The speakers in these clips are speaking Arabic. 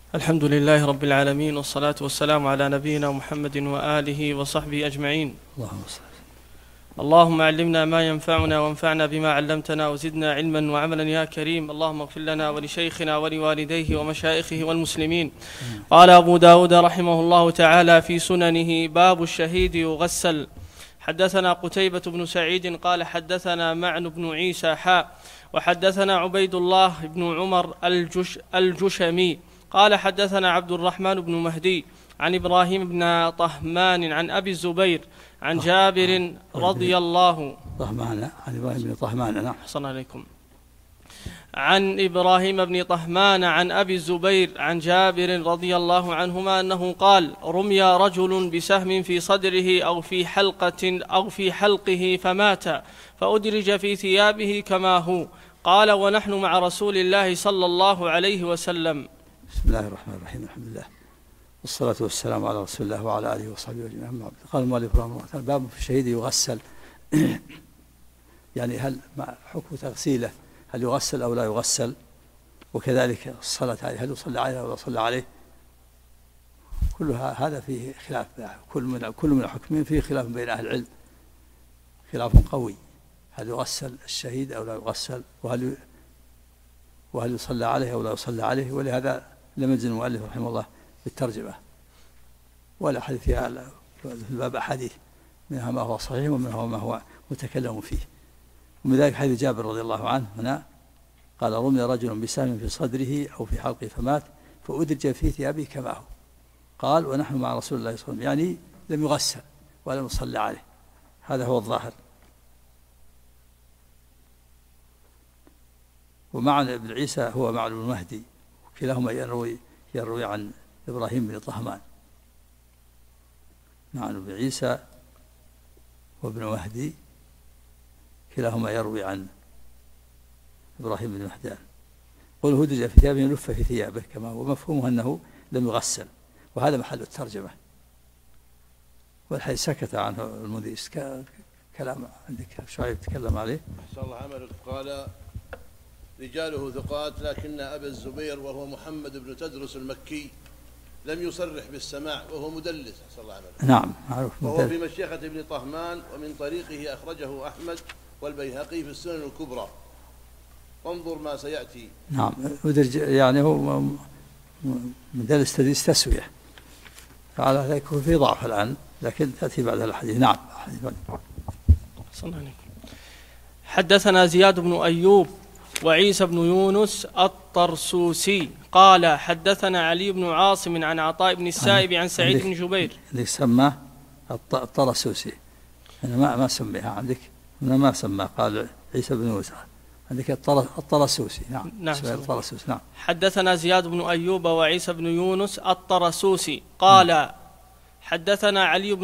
الحمد لله رب العالمين، والصلاة والسلام على نبينا محمد وآله وصحبه أجمعين. اللهم علمنا ما ينفعنا وانفعنا بما علمتنا وزدنا علما وعملا يا كريم. اللهم اغفر لنا ولشيخنا ولوالديه ومشايخه والمسلمين. قال أبو داود رحمه الله تعالى في سننه: باب الشهيد يغسل. حدثنا قتيبة بن سعيد قال حدثنا معن بن عيسى وحدثنا عبيد الله بن عمر الجشمي قال حدثنا عبد الرحمن بن مهدي عن إبراهيم بن طهمان عن أبي الزبير عن جابر رضي الله عن إبراهيم بن طهمان. أحسن عليكم. عن إبراهيم بن طهمان عن أبي الزبير عن جابر رضي الله عنهما أنه قال: رمي رجل بسهم في صدره أو في حلقه فمات، فأدرج في ثيابه كما هو. قال: ونحن مع رسول الله صلى الله عليه وسلم. بسم الله الرحمن الرحيم. الحمد لله والصلاة والسلام على رسول الله وعلى آله وصحبه أجمعين. قال المؤلف رحمه الله تعالى: باب في الشهيد يغسل. يعني هل حكم تغسيله، هل يغسل أو لا يغسل؟ وكذلك الصلاة عليه، هل يصلى عليه أو لا يصلى عليه؟ كلها هذا فيه خلاف، كل من الحكمين فيه خلاف بين أهل العلم، خلاف قوي. هل يغسل الشهيد أو لا يغسل؟ وهل يصلى عليه أو لا يصلى عليه؟ ولهذا لم يجزم المؤلف رحمه الله بالترجمة، ولا حديث فيها في الباب أحاديث، منها ما هو صحيح ومنها ما هو متكلم فيه. ومن ذلك حديث جابر رضي الله عنه هنا قال: رمي رجل بسهم في صدره أو في حلقه فمات، فأدرج في ثيابه كما هو. قال: ونحن مع رسول الله صلى الله عليه وسلم، يعني لم يغسل ولم يصلى عليه. هذا هو الظاهر. ومعنى ابن عيسى هو معنى ابن مهدي، وكلاهما يروي عن إبراهيم بن طهمان. معنى ابن عيسى وابن مهدي كلاهما يروي عن إبراهيم بن مهدان. قل هدج في ثيابه لف في ثيابه كما هو، مفهومه أنه لم يغسل، وهذا محل الترجمة. والحديث سكت عنه المذيع. كلام عندك شعيب تكلم عليه. أحسن الله عملك. قال: رجاله ثقات، لكن أبا الزبير وهو محمد بن تدرس المكي لم يصرح بالسماع، وهو مدلس. أحسن الله عملك. نعم، معروف. وهو في مشيخة ابن طهمان، ومن طريقه أخرجه أحمد والبيهقي في السنن الكبرى. وانظر ما سيأتي. نعم، يعني هو مدلس تدريس تسوية، فعلى ذلك هو في ضعف الآن، لكن تأتي بعد الحديث. نعم. حدثنا زياد بن أيوب وعيسى بن يونس الطرسوسي قال حدثنا علي بن عاصم عن عطاء بن السائب عن سعيد بن جبير. عندك سماه الطرسوسي، أنا ما سميها عندك، أنا ما سماه. قال عيسى بن يونس، عندك الطرسوسي. نعم. الطرسوسي. نعم. حدثنا زياد بن أيوب وعيسى بن يونس الطرسوسي قال حدثنا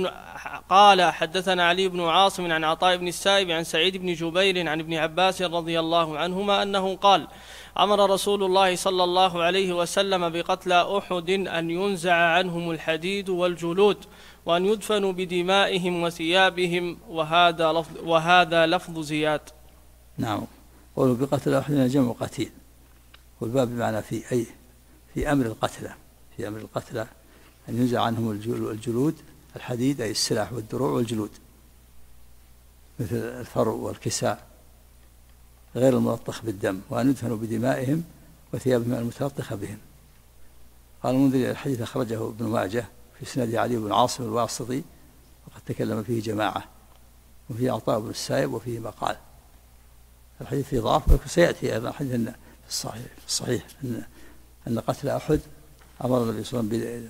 علي بن عاصم عن عطاء بن السائب عن سعيد بن جبير عن ابن عباس رضي الله عنهما أنه قال: أمر رسول الله صلى الله عليه وسلم بقتلى أحد أن ينزع عنهم الحديد والجلود، وأن يدفنوا بدمائهم وثيابهم. وهذا لفظ زياد. نعم. قولوا بقتلى أحد جمع قتيل، والباب بمعنى في أمر القتلى، أن ينزع عنهم الجلود، الحديد أي السلاح والدروع والجلود، مثل الفرو والكساء غير الملطخ بالدم، وأن يدفنوا بدمائهم وثيابهم المتلطخة بهم. قال المنذري: الحديث أخرجه ابن ماجه في سند علي بن عاصم الواسطي، وقد تكلم فيه جماعة، وفيه عطاء بن السائب وفيه مقال. الحديث فيه ضعف، وسيأتي أيضا حديث في الصحيح أن قتل أحد أمر النبي صلى الله عليه وسلم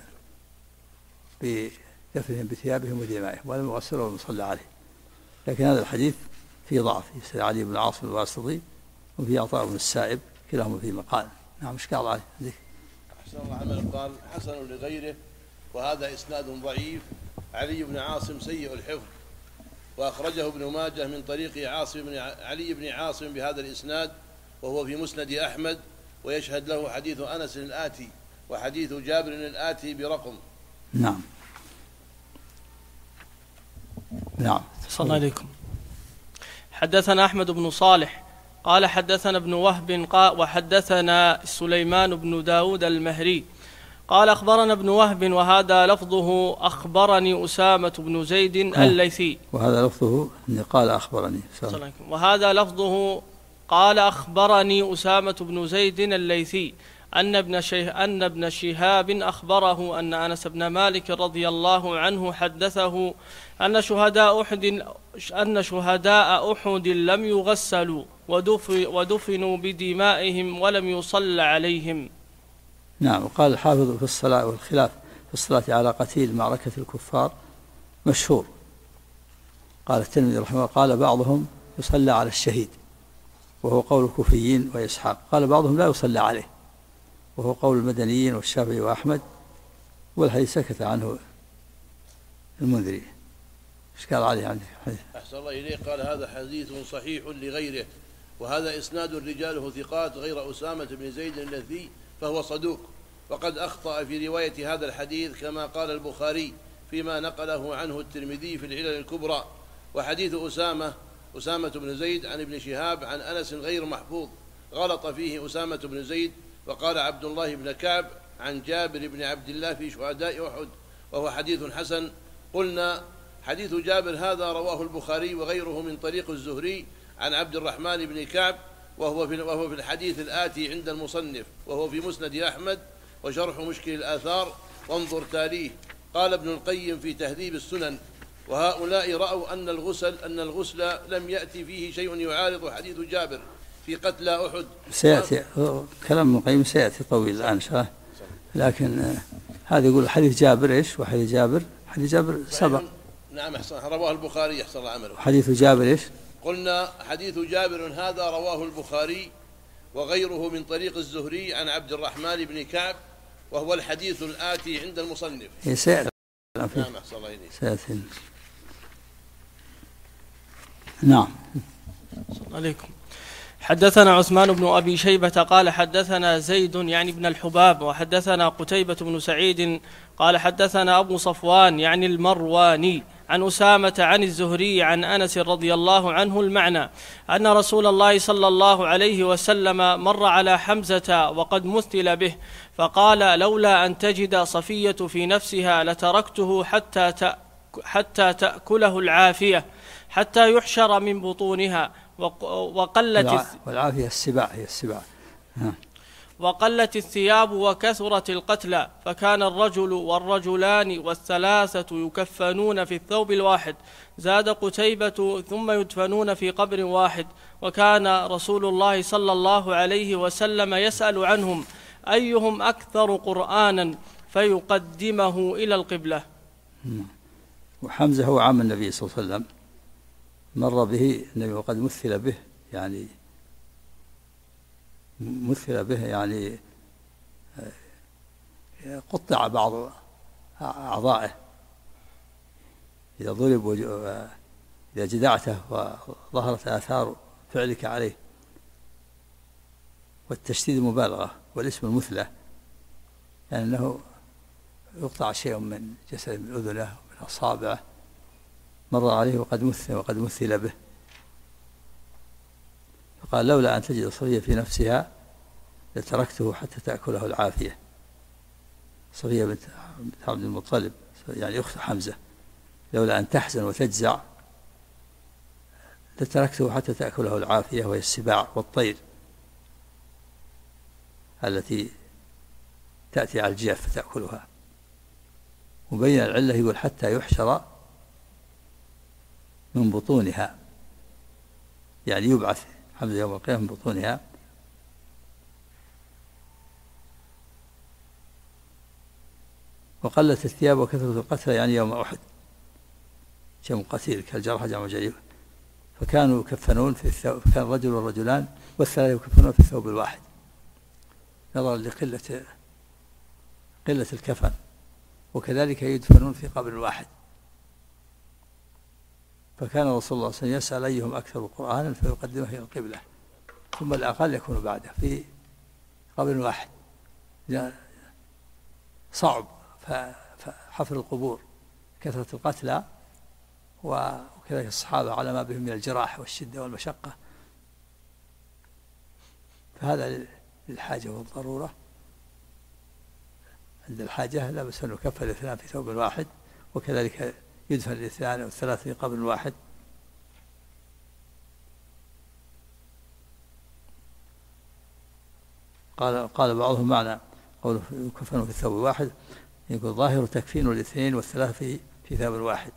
بدفنهم بثيابهم ودمائهم، ولم يغسلوا ولم يصلى عليه. لكن هذا الحديث فيه ضعف، في سند علي بن عاصم الواسطي وفي عطاء بن السائب، كلاهما فيه مقال. نعم. مش قال عليه. أحسن الله عمل. قال: حسن لغيره، وهذا إسناد ضعيف. علي بن عاصم سيء الحفظ، وأخرجه ابن ماجه من طريق علي بن عاصم بهذا الإسناد، وهو في مسند أحمد، ويشهد له حديث أنس الآتي وحديث جابر الآتي برقم. نعم. صلى الله عليكم. حدثنا أحمد بن صالح قال حدثنا ابن وهب وحدثنا سليمان بن داود المهري قال أخبرنا ابن وهب وهذا لفظه أخبرني أسامة بن زيد الليثي. وهذا لفظه قال أخبرني. وهذا لفظه قال أخبرني أسامة بن زيد الليثي أن ابن شهاب أخبره أن أنس بن مالك رضي الله عنه حدثه أن شهداء أحد لم يغسلوا ودفنوا بدمائهم ولم يصلى عليهم. نعم. وقال الحافظ في الصلاة والخلاف في الصلاة على قتيل معركة الكفار مشهور. قال الترمذي رحمه الله قال بعضهم يصلى على الشهيد وهو قول الكوفيين وإسحاق، قال بعضهم لا يصلى عليه وهو قول المدنيين والشافعي وأحمد، والحديث سكت عنه المنذري. ايش قال عليه عندك حديث؟ أحسن الله إليه. قال هذا حديث صحيح لغيره، وهذا إسناد رجاله ثقات غير أسامة بن زيد الليثي فهو صدوق، وقد أخطأ في رواية هذا الحديث كما قال البخاري فيما نقله عنه الترمذي في العلل الكبرى. وحديث أسامة بن زيد عن ابن شهاب عن أنس غير محفوظ، غلط فيه أسامة بن زيد، وقال عبد الله بن كعب عن جابر بن عبد الله في شهداء أحد، وهو حديث حسن. قلنا حديث جابر هذا رواه البخاري وغيره من طريق الزهري عن عبد الرحمن بن كعب، وهو في الحديث الآتي عند المصنف، وهو في مسند أحمد وشرح مشكل الآثار، وانظر تاليه. قال ابن القيم في تهذيب السنن: وهؤلاء رأوا أن الغسل لم يأتي فيه شيء يعارض حديث جابر في قتلى أحد. سيأتي كلام ابن القيم سيأتي طويل الآن شاء، لكن هذا يقول حديث جابر إيش؟ وحديث جابر سبق. نعم أحسن، رواه البخاري أحسن الله عمله. حديث جابر إيش؟ قلنا حديث جابر هذا رواه البخاري وغيره من طريق الزهري عن عبد الرحمن بن كعب، وهو الحديث الآتي عند المصنف. سيأتي. نعم أحسن الله إليه. سيأتي. نعم. عليكم. حدثنا عثمان بن أبي شيبة قال حدثنا زيد يعني بن الحباب، وحدثنا قتيبة بن سعيد قال حدثنا أبو صفوان يعني المرواني عن أسامة عن الزهري عن أنس رضي الله عنه المعنى أن رسول الله صلى الله عليه وسلم مر على حمزة وقد مثل به، فقال: لولا أن تجد صفية في نفسها لتركته حتى تأكله العافية حتى يحشر من بطونها والعافية السباع، هي السباع. وقلت الثياب وكثرت القتلى، فكان الرجل والرجلان والثلاثة يكفنون في الثوب الواحد. زاد قتيبة: ثم يدفنون في قبر واحد. وكان رسول الله صلى الله عليه وسلم يسأل عنهم أيهم أكثر قرآنا فيقدمه إلى القبلة. وحمزة هو عم النبي صلى الله عليه وسلم، مر به النبي وقد مثل به، يعني قطع بعض أعضائه إذا ضرب إذا جدعته وظهرت آثار فعلك عليه. والتشديد مبالغة، والاسم المثلى يعني أنه يقطع شيء من جسد، من أذنه ومن أصابعه، مر عليه وقد مثل به. فقال: لولا أن تجد صفية في نفسها لتركته حتى تأكله العافية. صفية بنت عبد المطلب يعني أخت حمزة، لولا أن تحزن وتجزع لتركته حتى تأكله العافية، وهي السباع والطير التي تأتي على الجيف فتأكلها. مبين العلة يقول حتى يحشر من بطونها، يعني يبعث حمزة يوم القيامة من بطونها. وقلت الثياب وكثرة القتلى يعني يوم أحد، جمع قتيل كالجرحى جمع جريح. فكانوا يكفنون في الثوب، كان الرجل والرجلان والثلاثة يكفنون في الثوب الواحد نظرا لقلة الكفن، وكذلك يدفنون في قبر واحد. فكان رسول الله صلى الله عليه وسلم يسأل أيهم أكثر قرآنا فيقدمه إلى القبلة، ثم الأقل يكون بعده في قبر واحد. صعب فحفر القبور، كثرة القتلى، وكذلك الصحابة على ما بهم من الجراح والشدة والمشقة، فهذا للحاجة والضرورة عند الحاجة لا بأس أن يكفن الاثنان في ثوب واحد، وكذلك يدفن الاثنان أو الثلاث في قبر واحد. قال بعضهم معنى قوله يكفن في الثوب الواحد يقول ظاهر تكفين الاثنين والثلاث في ثوب واحد.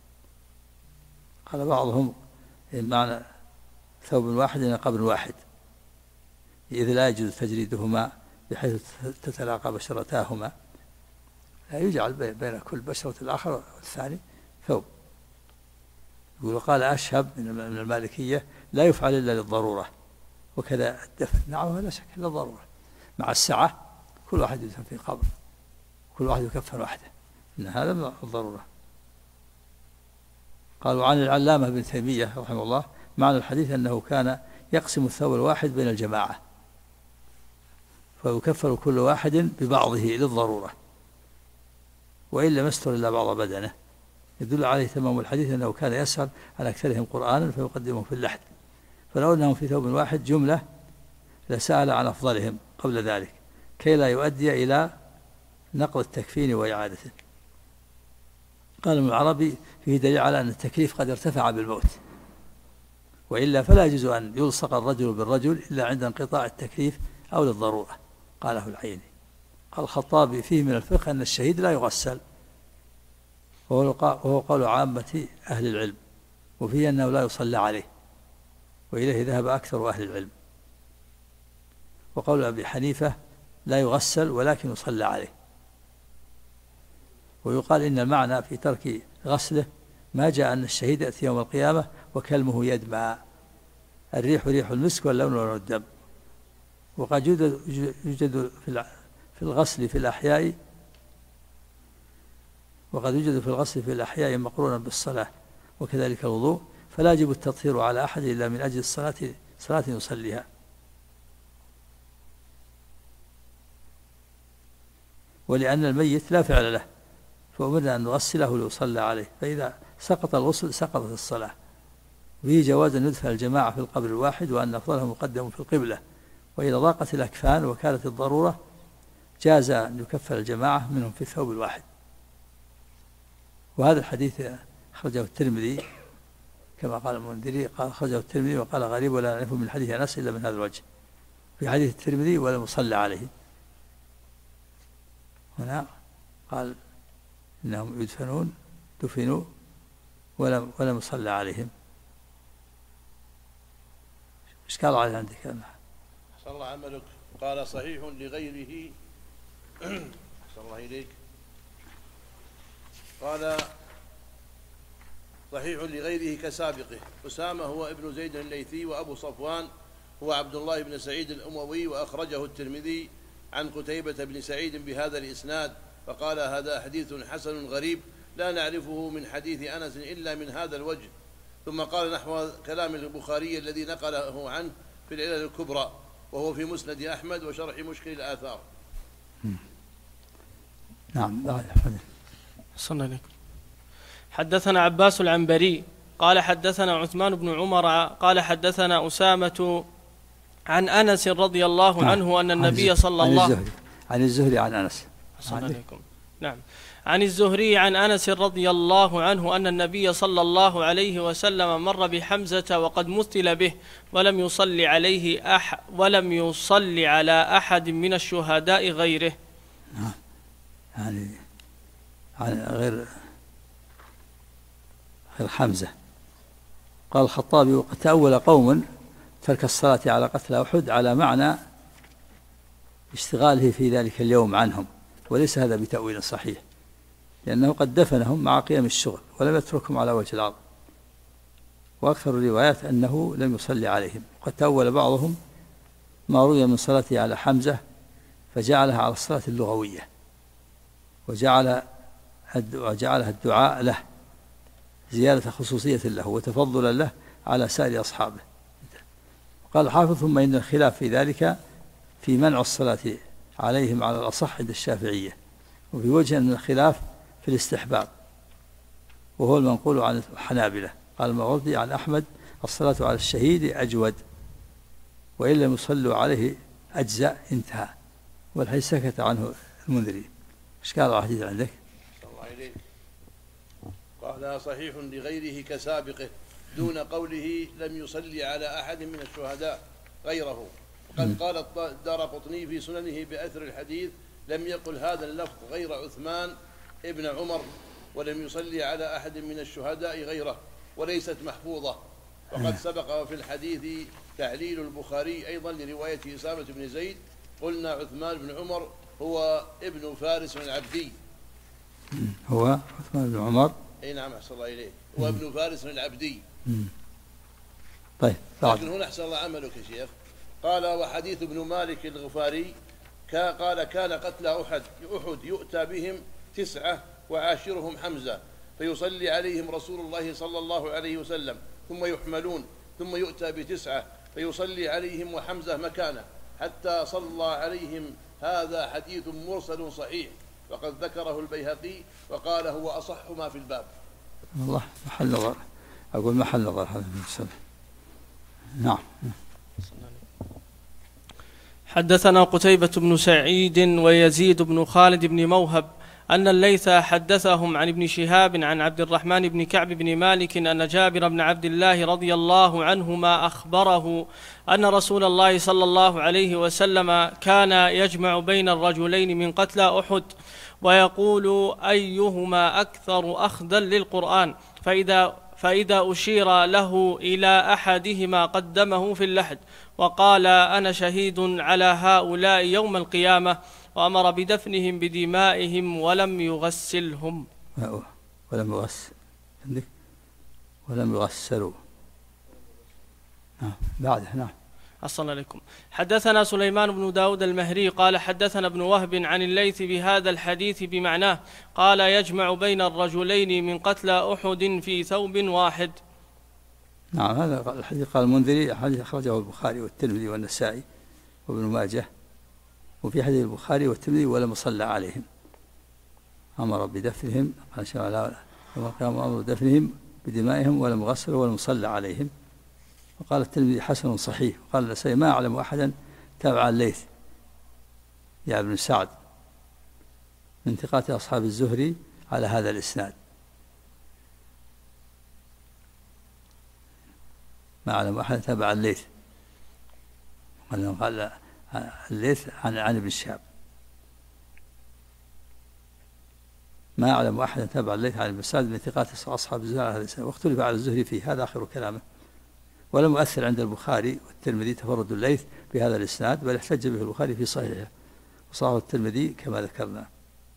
قال بعضهم معنى ثوب واحد إلى قبر واحد، إذ لا يجوز تجريدهما بحيث تتلاقى بشرتاهما، لا يجعل بين كل بشرة الآخر والثاني ثوب. يقول قال أشهب من المالكية لا يفعل إلا للضرورة، وكذا الدفن نعم لا شك إلا الضرورة مع السعة، كل واحد يدفن في قبر، كل واحد يكفن وحده، إن هذا من الضرورة. قالوا عن العلامة ابن تيمية رحمه الله معنى الحديث أنه كان يقسم الثوب الواحد بين الجماعة، فيكفر كل واحد ببعضه للضرورة، وإلا ما استر إلا بعض بدنه. يدل عليه تمام الحديث أنه كان يسأل عن أكثرهم قرآنا فيقدمهم في اللحد، فلو أنهم في ثوب واحد جملة لسأل عن أفضلهم قبل ذلك كي لا يؤدي إلى نقض التكفين وإعادته. قال ابن العربي فيه دليل على أن التكليف قد ارتفع بالموت، وإلا فلا يجوز أن يلصق الرجل بالرجل إلا عند انقطاع التكليف أو للضرورة. قاله العيني. قال الخطابي فيه من الفقه أن الشهيد لا يغسل، وهو قول عامة أهل العلم، وفيه أنه لا يصلى عليه، وإليه ذهب أكثر أهل العلم. وقول أبي حنيفة لا يغسل ولكن يصلى عليه. ويقال إن المعنى في ترك غسله ما جاء أن الشهيد يأتي يوم القيامة وكلمه يدمع، الريح ريح المسك واللون لون الدم. وقد يوجد في الغسل في الأحياء، وقد يوجد في الغسل في الأحياء مقرونا بالصلاة، وكذلك الوضوء، فلا يجب التطهير على أحد إلا من أجل صلاة يصليها. ولأن الميت لا فعل له فأمرنا أن نغسله ليصلى عليه، فإذا سقط الغسل سقطت الصلاة. وفيه جواز أن يدفن الجماعة في القبر الواحد، وأن أفضلهم مقدم في القبلة، وإذا ضاقت الأكفان وكانت الضرورة جاز أن يكفر الجماعة منهم في الثوب الواحد. وهذا الحديث أخرجه الترمذي كما قال المنذري، قال أخرجه الترمذي وقال غريب ولا نعرفه من حديث أنس إلا من هذا الوجه. في حديث الترمذي ولم يصلى عليه، هنا قال إنهم يدفنون دفنوا ولم يصلى عليهم. إيش قال عليه عندك؟ أحسن الله عملك. قال صحيح لغيره أحسن الله إليك. قال صحيح لغيره كسابقه. أسامة هو ابن زيد الليثي، وأبو صفوان هو عبد الله بن سعيد الأموي، وأخرجه الترمذي عن قتيبة بن سعيد بهذا الإسناد، فقال هذا حديث حسن غريب لا نعرفه من حديث أنس إلا من هذا الوجه. ثم قال نحو كلام البخاري الذي نقله عنه في العلل الكبرى، وهو في مسند أحمد وشرح مشكل الآثار. نعم. صلى الله. حدثنا عباس العنبري قال حدثنا عثمان بن عمر قال حدثنا أسامة عن أنس رضي الله عنه أن النبي صلى الله عن الزهري عن أنس. نعم. عن الزهري عن أنس رضي الله عنه أن النبي صلى الله عليه وسلم مر بحمزة وقد مثل به ولم يصلي على أحد من الشهداء غيره. يعني غير حمزة. قال الخطابي وقد تأول قوم ترك الصلاة على قتلى أحد على معنى اشتغاله في ذلك اليوم عنهم، وليس هذا بتأويل صحيح، لأنه قد دفنهم مع قيام الشغل ولم يتركهم على وجه الأرض. وأكثر الروايات أنه لم يصلي عليهم. قد تأول بعضهم ما روي من صلاته على حمزة فجعلها على الصلاة اللغوية، وجعلها الدعاء له زيادة خصوصية له وتفضلا له على سائر أصحابه. قال الحافظ ثم إن الخلاف في ذلك في منع الصلاة عليهم على الأصح عند الشافعية، وفي وجه من الخلاف في الاستحباب، وهو المنقول عن الحنابلة. قال المغربي عن أحمد الصلاة على الشهيد أجود، وإن لم يصلوا عليه أجزاء، انتهى. والحديث سكت عنه المنذري. إيش قال الحديث عندك؟ الله إليك. قال صحيح لغيره كسابقه دون قوله لم يصلي على أحد من الشهداء غيره. قد قال الدارقطني في سننه بأثر الحديث لم يقل هذا اللفظ غير عثمان ابن عمر ولم يصلي على أحد من الشهداء غيره وليست محفوظة. وقد سبق في الحديث تعليل البخاري أيضا لرواية أسامة بن زيد قلنا عثمان بن عمر هو ابن فارس العبدي. هو عثمان بن عمر. أي نعم أحسن الله إليه، هو ابن فارس العبدي. طيب. لكن هنا أحسن الله عملك يا شيخ. قال وحديث ابن مالك الغفاري قال كان قتل أحد يؤتى بهم 9 وعاشرهم حمزة فيصلي عليهم رسول الله صلى الله عليه وسلم ثم يحملون ثم يؤتى ب9 فيصلي عليهم وحمزة مكانه حتى صلى عليهم. هذا حديث مرسل صحيح وقد ذكره البيهقي وقال هو أصح ما في الباب. والله محل نظر، أقول محل نظر هذا المسألة. نعم. حدثنا قتيبة بن سعيد ويزيد بن خالد بن موهب أن الليث حدثهم عن ابن شهاب عن عبد الرحمن بن كعب بن مالك أن جابر بن عبد الله رضي الله عنهما أخبره أن رسول الله صلى الله عليه وسلم كان يجمع بين الرجلين من قتلى أحد ويقول أيهما أكثر أخذا للقرآن، فإذا أشير له إلى أحدهما قدمه في اللحد وقال أنا شهيد على هؤلاء يوم القيامة، وأمر بدفنهم بدمائهم ولم يغسلهم. ولم يغسلوا. بعده. نعم. أصلى عليكم. حدثنا سليمان بن داود المهري قال حدثنا ابن وهب عن الليث بهذا الحديث بمعناه قال يجمع بين الرجلين من قتلى أحد في ثوب واحد. نعم. هذا الحديث قال المنذري حديث أخرجه البخاري والترمذي والنسائي وابن ماجه. وفي حديث البخاري والترمذي ولم يصلى عليهم أمر بدفنهم أمر بدفنهم بدمائهم ولم يغسلوا ولم يصلى عليهم. وقال الترمذي حسن صحيح. وقال النسائي ما أعلم أحدا تابع الليث يا ابن سعد من ثقات أصحاب الزهري على هذا الإسناد. ما أعلم أحدا تابع الليث. قال الليث عن ابن شهاب ما أعلم أحدا تابع الليث عن ابن سعد من ثقات أصحاب الزهري على هذا الإسناد. واختلف على الزهري فيه، هذا آخر كلامه. ولم يؤثر عند البخاري والترمذي تفرد الليث بهذا الإسناد، بل احتج به البخاري في صحيحه وصححه الترمذي كما ذكرنا.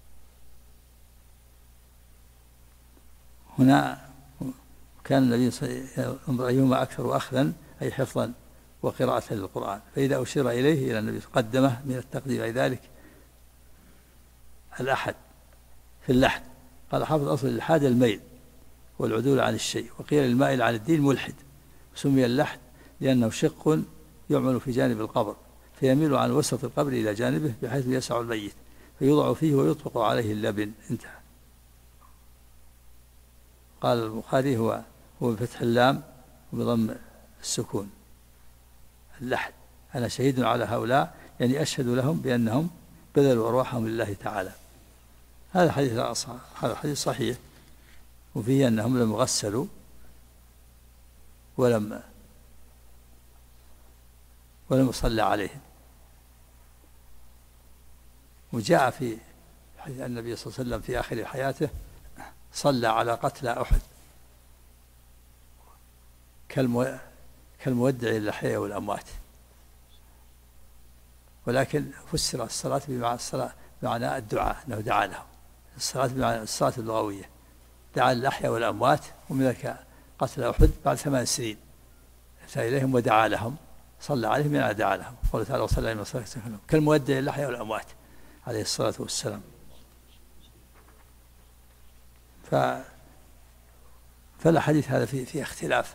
هنا كان النبي صلى الله عليه وسلم أيهما أكثر أخذا أي حفظا وقراءة للقرآن، فإذا أشير إليه إلى النبي قدمه من التقديم ذلك الأحد في اللحد. قال حافظ أصل الإلحاد الميل والعدول عن الشيء، وقيل المائل عن الدين ملحد. سمي اللحد لأنه شق يعمل في جانب القبر فيميل عن وسط القبر إلى جانبه بحيث يسع الميت فيوضع فيه ويطبق عليه اللبن. انتهى. قال البخاري هو بفتح اللام وبضم السكون اللحد. أنا شهيد على هؤلاء يعني أشهد لهم بأنهم بذلوا أرواحهم لله تعالى. هذا حديث صحيح وفيه أنهم لم يغسلوا ولم يصلى عليهم. وجاء في حديث النبي صلى الله عليه وسلم في آخر حياته صلى على قتلى أحد كالمودع للأحياء والأموات، ولكن فسر الصلاة بمعنى الدعاء أنه دعا لهم. الصلاة بمعنى الصلاة اللغوية، دعا للأحياء والأموات. ومن ذلك قتل أحد بعد 8 سنين أتى إليهم ودعا لهم، صلى عليهم يعني دعا لهم. قال تعالى وصلى عليهم وسلم كالمودع للأحياء والأموات عليه الصلاة والسلام. فالحديث هذا في اختلاف،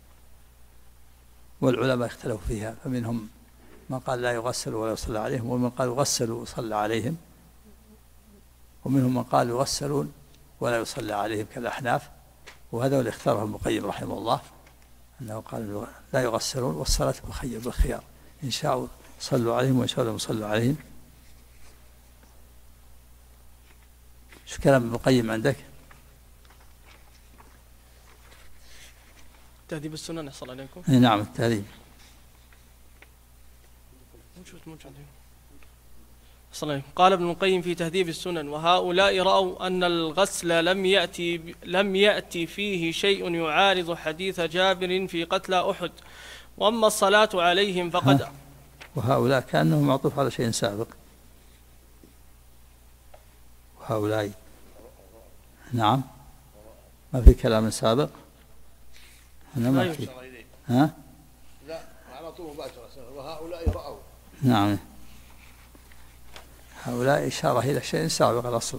والعلماء اختلفوا فيها، فمنهم من قال لا يغسل ولا يصلى عليهم، ومن قال يغسلوا ويصلى عليهم، ومنهم من قال يغسلون ولا يصلى عليهم كالأحناف. وهذا اللي اختاره ابن القيم رحمه الله أنه قال لا يغسلون والصلاة بالخيار، إن شاءوا صلوا عليهم وإن شاءوا لم يصلوا عليهم. شو كلام ابن القيم عندك؟ تهذيب السنن أحصل عليكم. نعم التهذيب موجود. قال ابن القيم في تهذيب السنن: وهؤلاء رأوا أن الغسل لم يأتي فيه شيء يعارض حديث جابر في قتلى أحد، وأما الصلاة عليهم فقد وهؤلاء كأنه معطوف على شيء سابق. وهؤلاء نعم ما في كلام سابق هنا ما في. ها؟ لا على طول مباشرة. وهؤلاء رأوا. نعم هؤلاء إشارة إلى شيء سابق الأصل.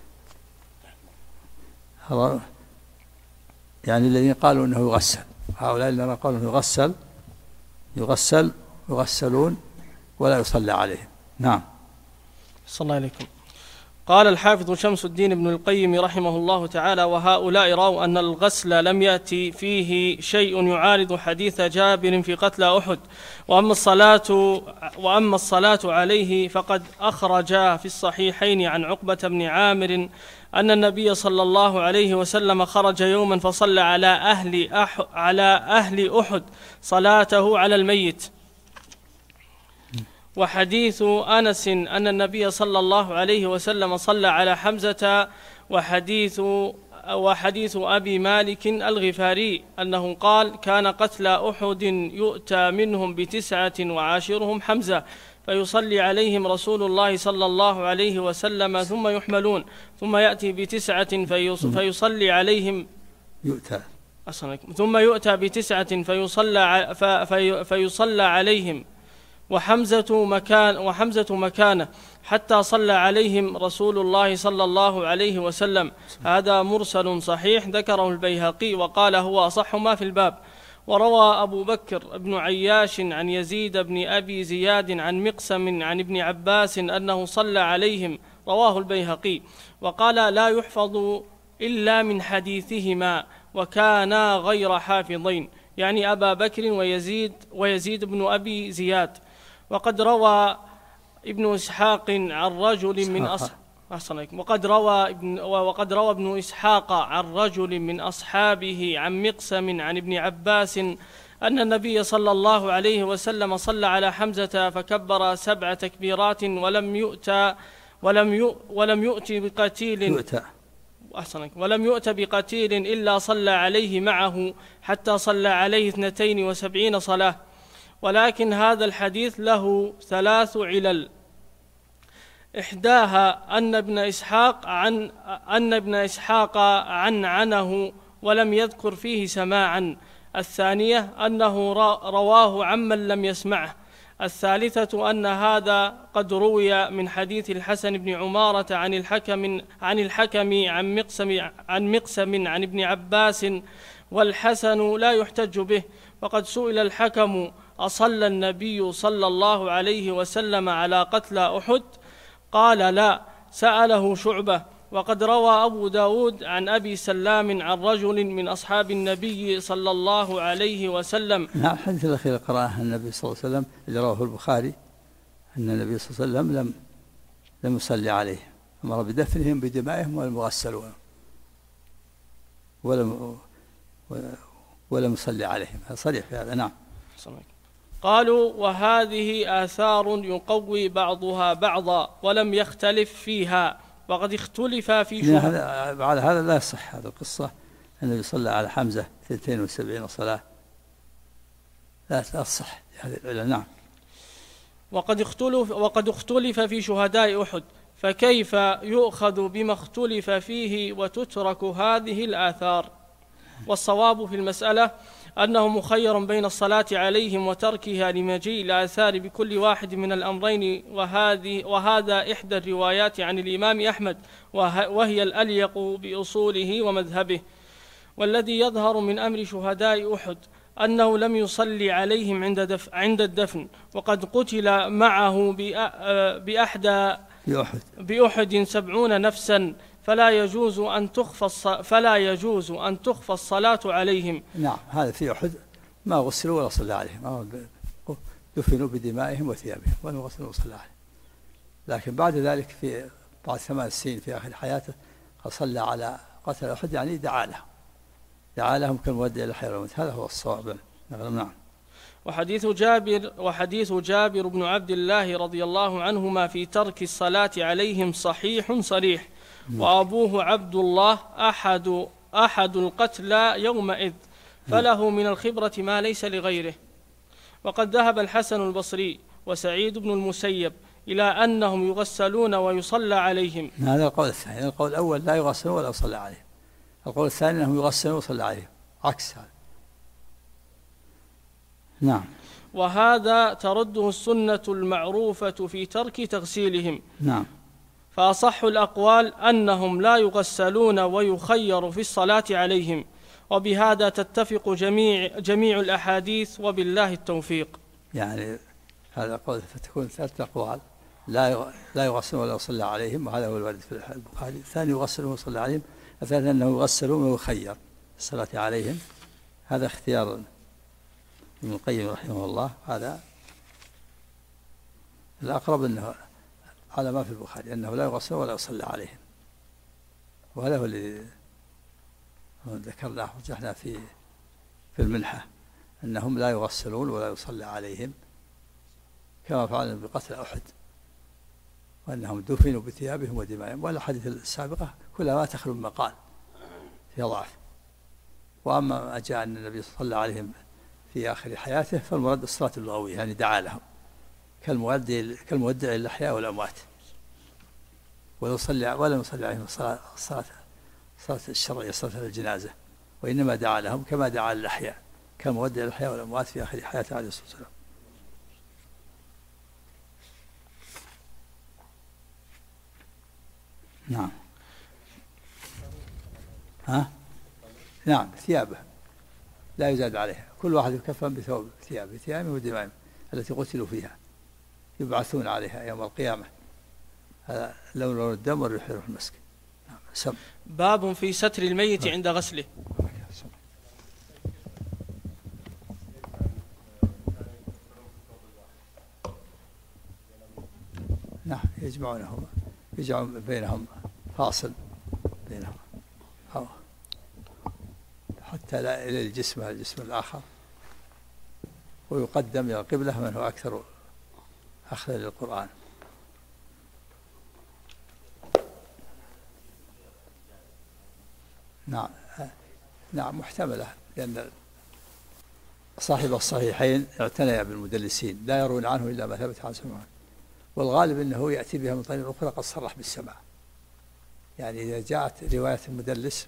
يعني الذين قالوا أنه يغسل، هؤلاء الذين قالوا أنه يغسلون ولا يصلى عليهم. نعم. صلى الله عليكم. قال الحافظ شمس الدين ابن القيم رحمه الله تعالى: وهؤلاء رأوا أن الغسل لم يأتي فيه شيء يعارض حديث جابر في قتلى أحد، وأما الصلاة عليه فقد أخرج في الصحيحين عن عقبة بن عامر أن النبي صلى الله عليه وسلم خرج يوما فصلى على أهل أحد صلاته على الميت. وحديث أنس أن النبي صلى الله عليه وسلم صلى على حمزة، وحديث أبي مالك الغفاري أنه قال: كان قتل أحد يؤتى منهم ب9 وعاشرهم حمزة، فيصلي عليهم رسول الله صلى الله عليه وسلم ثم يحملون، ثم يأتي ب9 فيصلي عليهم ثم يؤتى ب9 فيصلى عليهم وحمزة مكانه حتى صلى عليهم رسول الله صلى الله عليه وسلم. هذا مرسل صحيح ذكره البيهقي وقال هو أصح ما في الباب. وروى أبو بكر بن عياش عن يزيد بن أبي زياد عن مقسم عن ابن عباس أنه صلى عليهم، رواه البيهقي، وقال لا يحفظ إلا من حديثهما وكانا غير حافظين، يعني أبا بكر ويزيد بن أبي زياد. وقد روى ابن إسحاق عن رجل من أصحابه عن مقسم عن ابن عباس أن النبي صلى الله عليه وسلم صلى على حمزة فكبر 7 تكبيرات ولم يؤت بقتيل إلا صلى عليه معه حتى صلى عليه 72 صلاة. ولكن هذا الحديث له 3 علل: إحداها أن ابن إسحاق عنه ولم يذكر فيه سماعا. الثانية أنه رواه عمن لم يسمعه. الثالثة أن هذا قد روي من حديث الحسن بن عمارة عن الحكم عن مقسم عن ابن عباس، والحسن لا يحتج به. وقد سئل الحكم: أصلى النبي صلى الله عليه وسلم على قتلى أحد؟ قال لا. سأله شعبة. وقد روى أبو داود عن أبي سلام عن رجل من أصحاب النبي صلى الله عليه وسلم. نعم الحديث الأخير قرأه النبي صلى الله عليه وسلم اللي رواه البخاري أن النبي صلى الله عليه وسلم لم يصلي عليه، أمر بدفنهم بدمائهم ولم يغسلون ولم يصلي عليهم. صريح في هذا. نعم. قالوا: وهذه آثار يقوي بعضها بعضا ولم يختلف فيها، وقد اختلف في شهداء. على هذا لا يصح هذه القصة. النبي صلى على حمزة 72 صلاة لا تصح هذه العلة. نعم. وقد اختلف في شهداء أحد، فكيف يؤخذ بما اختلف فيه وتترك هذه الآثار؟ والصواب في المسألة أنه مخير بين الصلاة عليهم وتركها لمجيء الآثار بكل واحد من الأمرين، وهذا إحدى الروايات عن الإمام أحمد، وهي الأليق بأصوله ومذهبه. والذي يظهر من أمر شهداء أحد أنه لم يصلي عليهم عند الدفن، وقد قتل معه بأحد 70 نفسا، فلا يجوز أن تخفى الصلاة عليهم. نعم. هذا في أحد ما غسلوا ولا صلى عليهم، دفنوا بدمائهم وثيابهم ولم يغسلوا وصلى عليهم. لكن بعد ذلك في بعد 8 سنين في آخر حياته صلى على قتل أحد يعني دعا لهم كالمودع إلى الحياة والموت. هذا هو الصواب. نعم. وحديث جابر بن عبد الله رضي الله عنهما في ترك الصلاة عليهم صحيح صريح. وأبوه عبد الله أحد القتلى يومئذ، فله من الخبرة ما ليس لغيره. وقد ذهب الحسن البصري وسعيد بن المسيب إلى أنهم يغسلون ويصلى عليهم. هذا القول الثاني. القول الأول لا يغسلون ولا يصلى عليهم. القول الثاني أنهم يغسلون ويصلى عليهم، عكس هذا. نعم. وهذا ترده السنة المعروفة في ترك تغسيلهم. نعم. فأصح الأقوال أنهم لا يغسلون ويخير في الصلاة عليهم، وبهذا تتفق جميع الأحاديث، وبالله التوفيق. يعني هذا قول، فتكون ثلاثة أقوال: لا يغسلون ولا يصلى عليهم، وهذا هو الوارد في البخاري. الثاني يغسلون ويصلى عليهم. الثالث أنه يغسلون ويخير الصلاة عليهم. هذا اختيار ابن القيم رحمه الله. هذا الأقرب أنه على ما في البخاري، أنه لا يغسلون ولا يصلى عليهم. وهذا هو اللي ذكرناه وجحنا في المنحة، أنهم لا يغسلون ولا يصلى عليهم كما فعلنا بقتل أحد، وأنهم دفنوا بثيابهم ودمائهم. والأحاديث السابقة كلها ما تخلو من مقال فيها ضعف. وأما ما جاء أن النبي صلى الله عليه وسلم في آخر حياته فالمراد الصلاة اللغوية، يعني دعا لهم كالمودع للأحياء والأموات. ولا يصلي عليهم الصلاة الشرعية، صلاة الجنازة، وإنما دعا لهم كما دعا للأحياء، كالمودع للأحياء والأموات في آخر حياته عليه الصلاة والسلام. نعم. نعم، ثيابه لا يزاد عليها، كل واحد يكفن بثوب ثيابه ودمائهم التي قتلوا فيها، يبعثون عليها يوم القيامة. هذا لون الدم والريح المسك. نعم. باب في ستر الميت عند غسله. نعم، يجمع بينهم فاصل بينهم حتى لا إلى الجسم الآخر، ويقدم إلى القبلة من هو أكثر أخذا للقرآن. نعم محتملة، لأن صاحب الصحيحين اعتنى بالمدلسين، لا يروون عنه إلا ما ثبت عن سمعه، والغالب أنه يأتي بها من طريق أخرى قد صرح بالسماع. يعني إذا جاءت رواية المدلس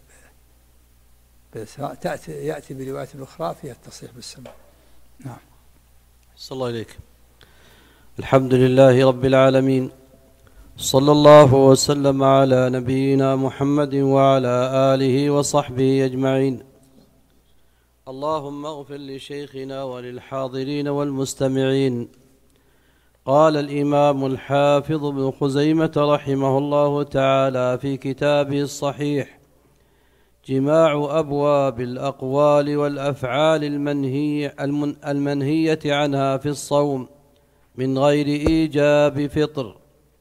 يأتي برواية أخرى فيها التصريح بالسماع. نعم. صلى الله عليك. الحمد لله رب العالمين، صلى الله وسلم على نبينا محمد وعلى آله وصحبه أجمعين. اللهم اغفر لشيخنا وللحاضرين والمستمعين. قال الإمام الحافظ ابن خزيمة رحمه الله تعالى في كتابه الصحيح: جماع أبواب الأقوال والأفعال المنهية عنها في الصوم من غير إيجاب فطر.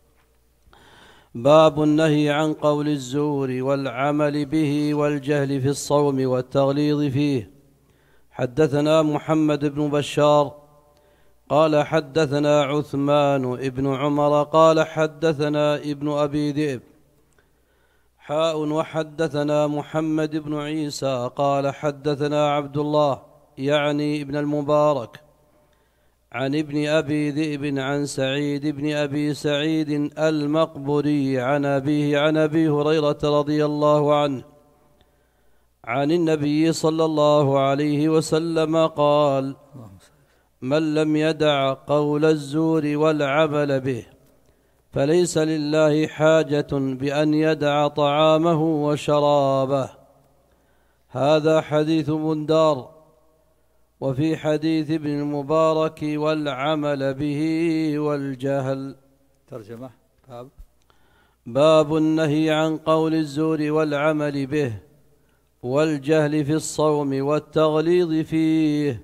باب النهي عن قول الزور والعمل به والجهل في الصوم والتغليظ فيه. حدثنا محمد بن بشار قال حدثنا عثمان ابن عمر قال حدثنا ابن أبي ذئب وحدثنا محمد بن عيسى قال حدثنا عبد الله يعني ابن المبارك عن ابن أبي ذئب عن سعيد بن أبي سعيد المقبري عن أبيه عن أبي هريرة رضي الله عنه عن النبي صلى الله عليه وسلم قال: من لم يدع قول الزور والعمل به فليس لله حاجة بأن يدع طعامه وشرابه. هذا حديث بندار. وفي حديث ابن المبارك: والعمل به والجهل. ترجمة باب النهي عن قول الزور والعمل به والجهل في الصوم والتغليظ فيه.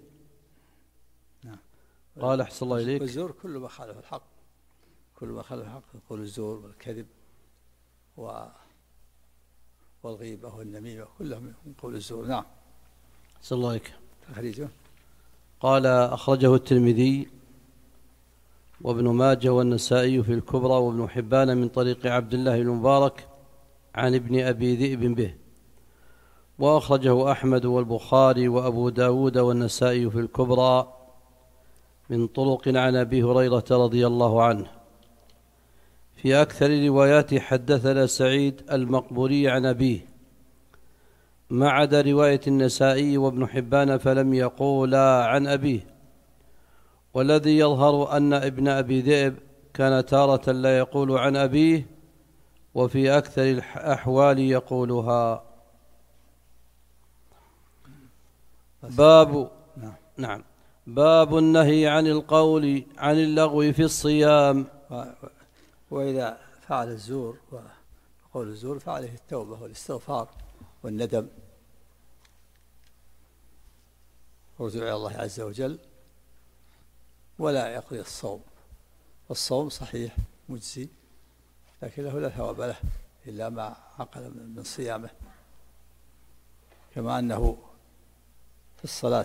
قال أحسن الله إليك: والزور كل ما خالف الحق، كل ما خالف الحق، يقول الزور والكذب والغيبة والنميمة كلهم من قول الزور. نعم. صلى الله عليك. تخريجه قال أخرجه الترمذي وابن ماجه والنسائي في الكبرى وابن حبان من طريق عبد الله المبارك عن ابن أبي ذئب به، وأخرجه أحمد والبخاري وأبو داود والنسائي في الكبرى من طرق عن أبي هريرة رضي الله عنه. في أكثر روايات حدثنا سعيد المقبوري عن أبيه، ما عدا رواية النسائي وابن حبان فلم يقولا عن أبيه، والذي يظهر أن ابن أبي ذئب كان تارة لا يقول عن أبيه، وفي أكثر الأحوال يقولها. نعم. باب النهي عن القول عن اللغو في الصيام. وإذا فعل الزور وقول الزور فعليه التوبة والاستغفار والندم والرجوع إلى الله عز وجل، ولا يقضي الصوم. الصوم صحيح مجزي، لكن له لا ثواب له إلا ما عقل من صيامه، كما أنه في الصلاة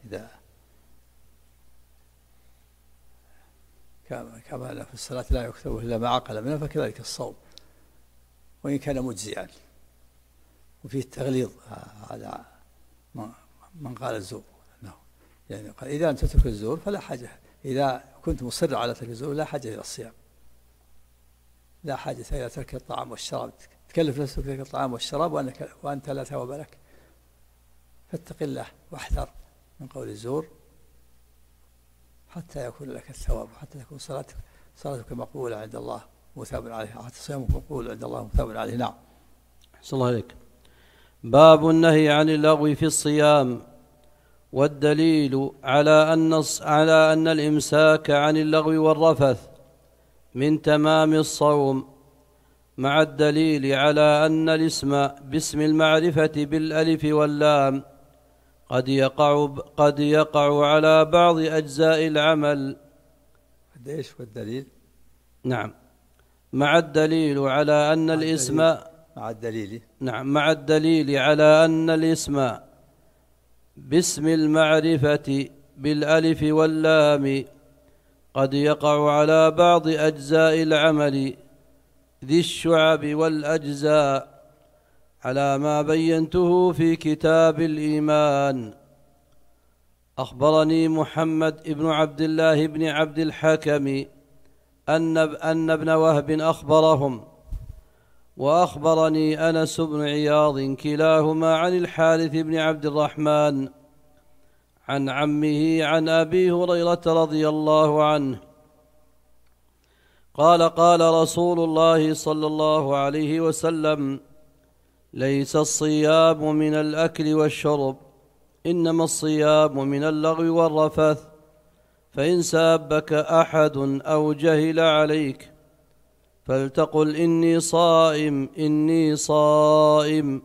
كما أنه في الصلاة لا يكتب إلا ما عقل منه، فكذلك الصوم وإن كان مجزيا. وفيه التغليظ على من قال الزور، يعني قال إذا لم تترك الزور فلا حاجة، إذا كنت مصر على ترك الزور لا حاجة إلى الصيام، لا حاجة إلى ترك الطعام والشراب، تكلف نفسك ترك الطعام والشراب وأنت لا ثواب لك. فاتق الله واحذر من قول الزور حتى يكون لك الثواب، حتى تكون صلاتك مقبولة عند الله مثاب عليه، حتى صيامك مقبول عند الله مثاب عليه. نعم. صلى الله عليك. باب النهي عن اللغو في الصيام. والدليل على أن الإمساك عن اللغو والرفث من تمام الصوم، مع الدليل على أن الاسم باسم المعرفة بالألف واللام قد يقع على بعض أجزاء العمل. ايش والدليل؟ نعم. مع الدليل على أن الاسم مع الدليل على أن الاسم باسم المعرفة بالألف واللام قد يقع على بعض أجزاء العمل ذي الشعب والأجزاء، على ما بينته في كتاب الإيمان. أخبرني محمد بن عبد الله بن عبد الحكم أن ابن وهب أخبرهم، وأخبرني أنس بن عياض كلاهما عن الحارث بن عبد الرحمن عن عمه عن أبي هريرة رضي الله عنه قال: قال رسول الله صلى الله عليه وسلم: ليس الصيام من الأكل والشرب، إنما الصيام من اللغو والرفث، فإن سابك أحد أو جهل عليك فلتقل إني صائم إني صائم.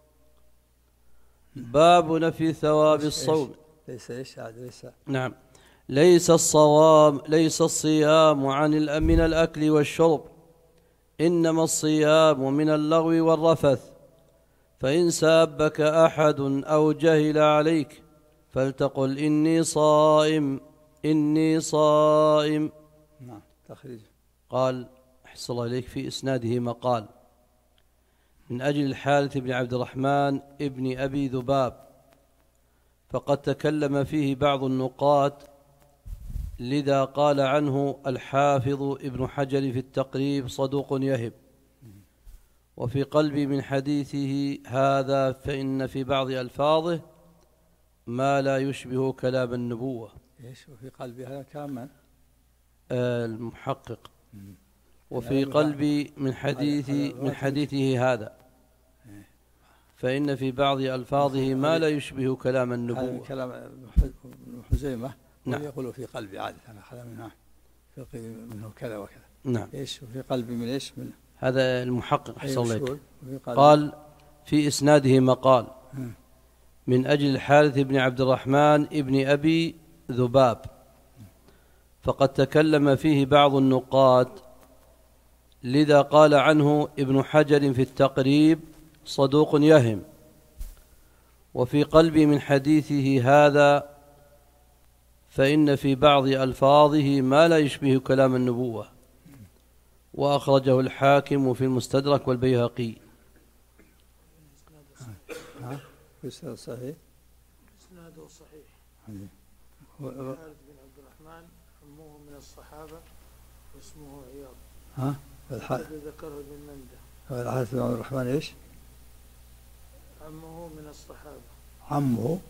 باب نفي ثواب الصوم. نعم. ليس الصيام من الأكل والشرب، إنما الصيام من اللغو والرفث، فإن سابك أحد أو جهل عليك فلتقل إني صائم إني صائم. نعم. تخريج. قال أحسن الله إليك في إسناده مقال من أجل الحارث بن عبد الرحمن ابن أبي ذباب، فقد تكلم فيه بعض النقاد، لذا قال عنه الحافظ ابن حجر في التقريب: صدوق يهب. وفي قلبي من حديثه هذا فإن في بعض ألفاظه ما لا يشبه كلام النبوة. ايش وفي قلبي هذا كلام من؟ المحقق. وفي قلبي من حديثه هذا فإن في بعض ألفاظه ما لا يشبه كلام النبوة. هذا كلام ابن حزيمة. نعم. يقول في قلبي عادة أنا أخذ منه في قلبي منه كذا وكذا. نعم. إيش وفي قلبي من إيش من هذا المحقق حصل لك. قال في إسناده مقال من أجل الحارث بن عبد الرحمن ابن أبي ذباب، فقد تكلم فيه بعض النقاد، لذا قال عنه ابن حجر في التقريب: صدوق يهم. وفي قلبي من حديثه هذا فإن في بعض ألفاظه ما لا يشبه كلام النبوة. وأخرجه الحاكم في المستدرك والبيهقي. إسناده صحيح. إسناده صحيح. خالد بن عبد الرحمن عمه من الصحابة واسمه عياض. الذي ذكره ابن منده. الحارث بن عبد الرحمن إيش؟ عمه من الصحابة. عمه.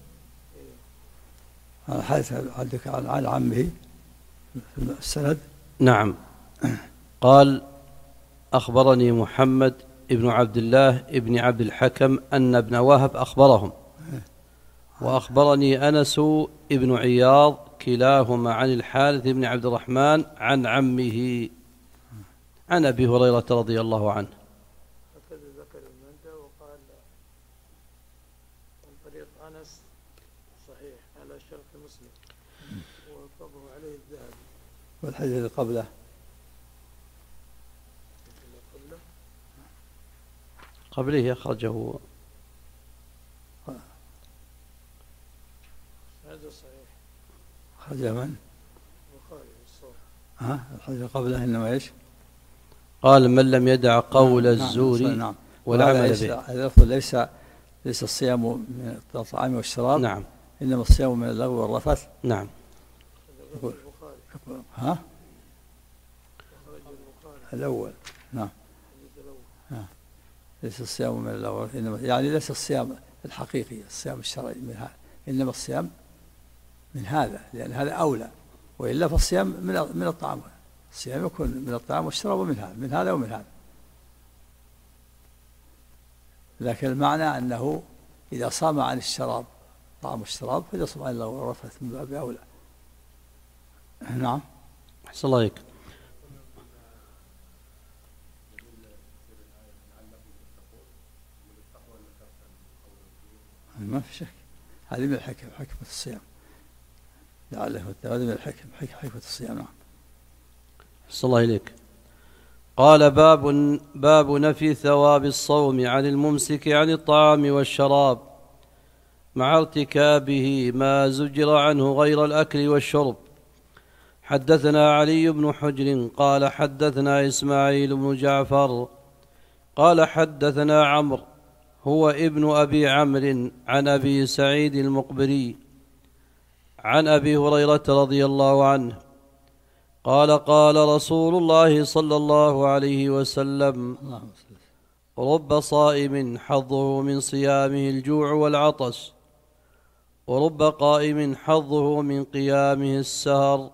الحارث عندك عن عمه في السند. نعم. قال: أخبرني محمد ابن عبد الله ابن عبد الحكم أن ابن وهب أخبرهم، وأخبرني أنس ابن عياض كلاهما عن الحارث بن عبد الرحمن عن عمه عن أبي هريرة رضي الله عنه. هكذا ذكر المندى وقال من طريق أنس صحيح على شرط مسلم ووافقه عليه الذهبي. والحديث اللي قبله قبله أخرجه هذا صحيح. أخرجه من؟ البخاري والصحيح. الحديث اللي قبله إنما إيش؟ قال: من لم يدع قول الزور نعم. والعمل به. هذا اللفظ ليس الصيام من الطعام والشراب. نعم. إنما الصيام من اللغو والرفث. نعم. يقول الأول. نعم. ليس الصيام من اللغو، إنما يعني ليس الصيام الحقيقي الصيام الشرعي من هذا، إنما الصيام من هذا، لأن هذا أولى، وإلا فالصيام من الطعام. الصيام يكون من الطعام والشراب ومن هذا ومن هذا. لكن المعنى أنه إذا صام عن الشراب طعام الشراب فإذا صام عن اللغو والرفث من باب أولى. نعم. أحسن الله عليك. ما في شك، هذه من حكمة الصيام، لعله هذا من حكمة الصيام. نعم. أحسن الله إليك. قال: باب نفي ثواب الصوم عن الممسك عن الطعام والشراب مع ارتكابه ما زجر عنه غير الأكل والشرب. حدثنا علي بن حجر قال حدثنا إسماعيل بن جعفر قال حدثنا عمرو هو ابن أبي عمرو عن أبي سعيد المقبري عن أبي هريرة رضي الله عنه قال: قال رسول الله صلى الله عليه وسلم: رب صائم حظه من صيامه الجوع والعطش، ورب قائم حظه من قيامه السهر.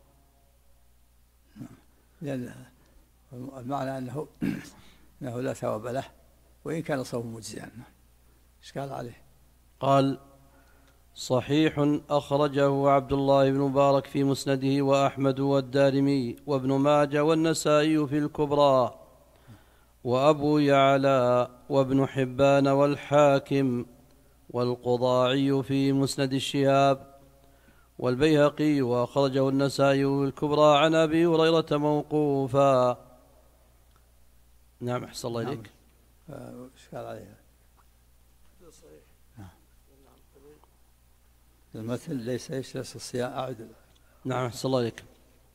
لأن المعنى أنه لا ثواب له وإن كان صوم مجزئا. إيش قال عليه؟ قال: صحيح أخرجه عبد الله بن مبارك في مسنده وأحمد والدارمي وابن ماجه والنسائي في الكبرى وأبو يعلى وابن حبان والحاكم والقضاعي في مسند الشهاب والبيهقي، وأخرجه النسائي في الكبرى عن أبي هريرة موقوفا. نعم. أحسن الله إليك. إيش قال عليه؟ صحيح. المثل ليس الصيام. أعد. نعم. أحسن الله إليك.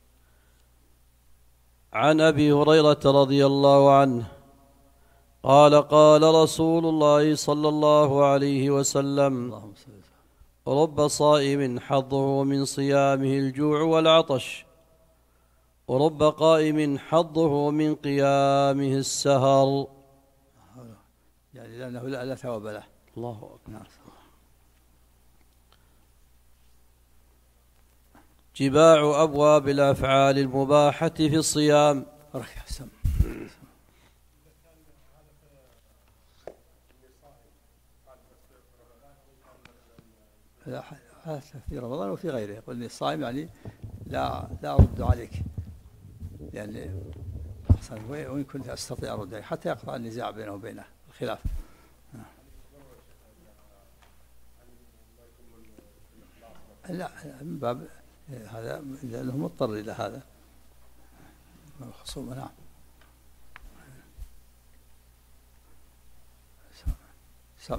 عن أبي هريرة رضي الله عنه قال: قال رسول الله صلى الله عليه وسلم: رب صائم حظه من صيامه الجوع والعطش، ورب قائم حظه من قيامه السهر. يعني لأنه لا ثواب له. الله أكبر. جباع أبواب الأفعال المباحة في الصيام. في رمضان وفي غيره. يقول لي الصائم يعني لا أرد عليك، يعني وإن كنت أستطيع أرد عليك حتى يقطع النزاع بينه وبينه الخلاف. لا من باب هذا لأنه مضطر إلى هذا خصومة. نعم. سمع.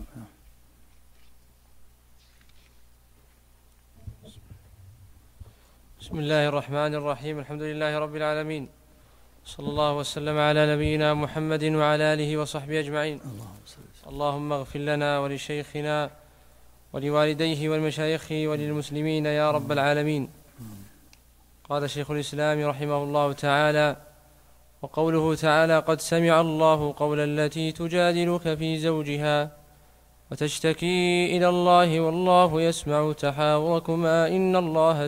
بسم الله الرحمن الرحيم. الحمد لله رب العالمين، صلى الله وسلم على نبينا محمد وعلى آله وصحبه أجمعين. اللهم اغفر لنا ولشيخنا ولوالديه والمشايخ وللمسلمين يا رب العالمين. قال شيخ الإسلام رحمه الله تعالى: وقوله تعالى: قد سمع الله قول التي تجادلك في زوجها وتشتكي إلى الله والله يسمع تحاوركما إن الله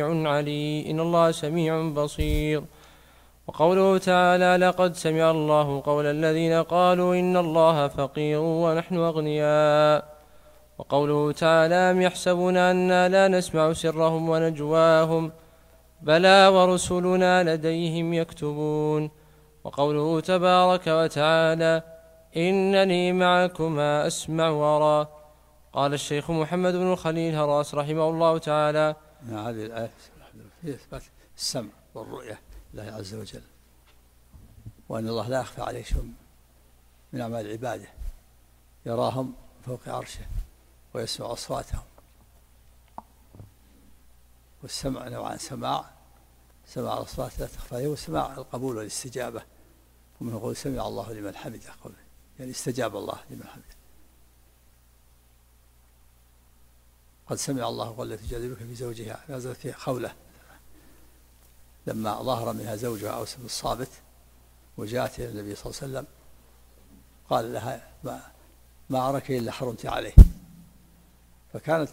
سميع بصير. وقوله تعالى: لقد سمع الله قول الذين قالوا إن الله فقير ونحن أغنياء. وقوله تعالى: أم يحسبون أنا لا نسمع سرهم ونجواهم بلى ورسلنا لديهم يكتبون. وقوله تبارك وتعالى: إنني معكما أسمع وأرى. قال الشيخ محمد بن الخليل هراس رحمه الله تعالى: هذه الآية في إثبات السمع والرؤية لله عز وجل، وأن الله لا يخفى عليه شيء من أعمال عباده، يراهم فوق عرشه ويسمع أصواتهم. والسمع نوعان: سماع الأصوات لا تخفى عليه، وسماع القبول والاستجابة. ومن قول سمع الله لمن حمده، قوله يعني استجاب الله لمن حمده. قد سمع الله قول التي تجادلك في زوجها، نزلت في خولة لما ظهر منها زوجها أوس بن الصامت وجاءت إلى النبي صلى الله عليه وسلم قال لها: ما أراك إلا حرمت عليه. فكانت